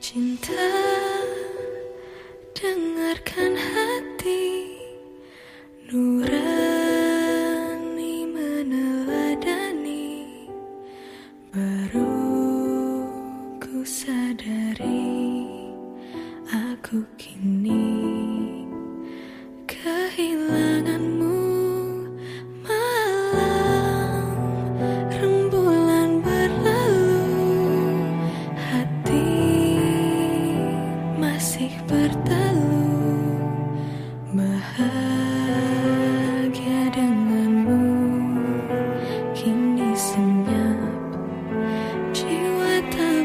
Cinta, dengarkan hati nurani meneladani. Baru ku sadari aku kini kehilanganmu. Malam rembulan berlalu, hati masih bertalu. Bahagia denganmu kini senyap, jiwa tak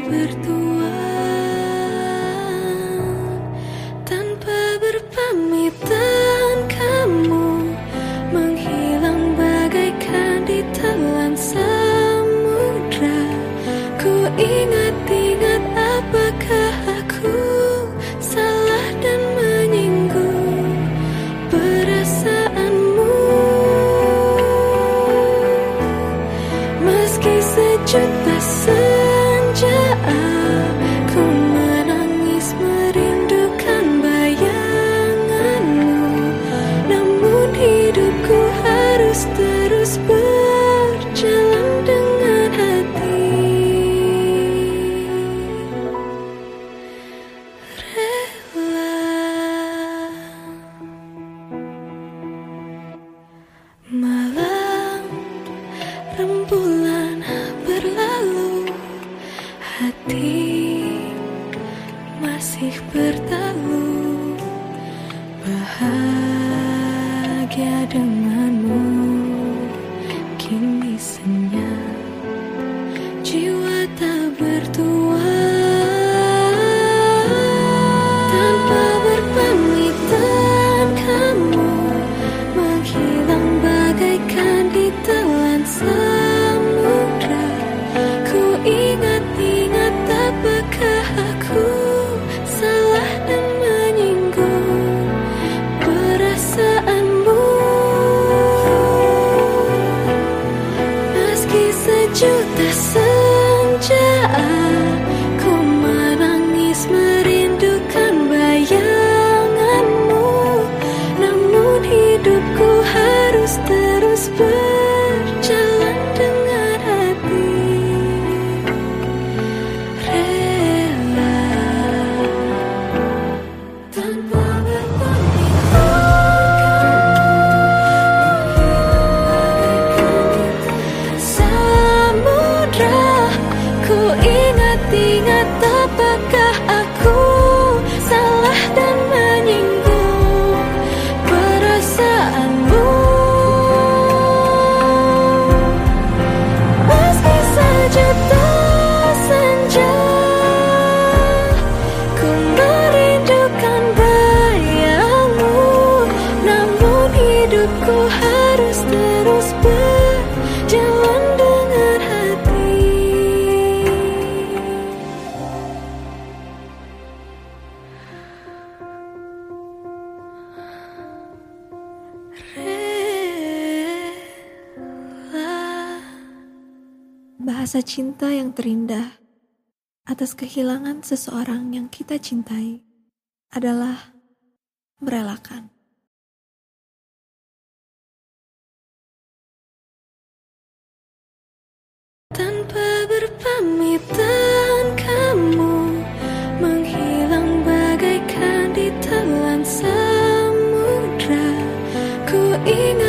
bertuan. Tanpa berpamitan kamu menghilang bagaikan ditelan samudra. Ku ingat-ingat apakah aku salah dan menyinggung perasaanmu. Meski sejuta senja aku menangis merindukan bayanganmu, namun hidupku harus terus berjalan dengan hati rela. Malam rembulan berlalu, hati masih bertalu. Bahagia denganmu kini senyap, jiwa tak bertuan. Tanpa berpamitan kamu menghilang bagaikan ditelan samudra. Ku ingat-ingat apakah aku salah dan menyinggung perasaanmu. Meski sejuta senja aku menangis merindukan bayanganmu, namun hidupku harus terus berjalan dengan hati rela. Tanpa samudra, ku ingat-ingat apakah aku salah dan menyinggung perasaanmu. Meski sejuta senja ku merindukan bayangmu, namun hidupku harus terus berjalan dengan hati rela. Bahasa cinta yang terindah atas kehilangan seseorang yang kita cintai adalah merelakan. Tanpa berpamitan kamu menghilang bagaikan ditelan samudra. Ku ingat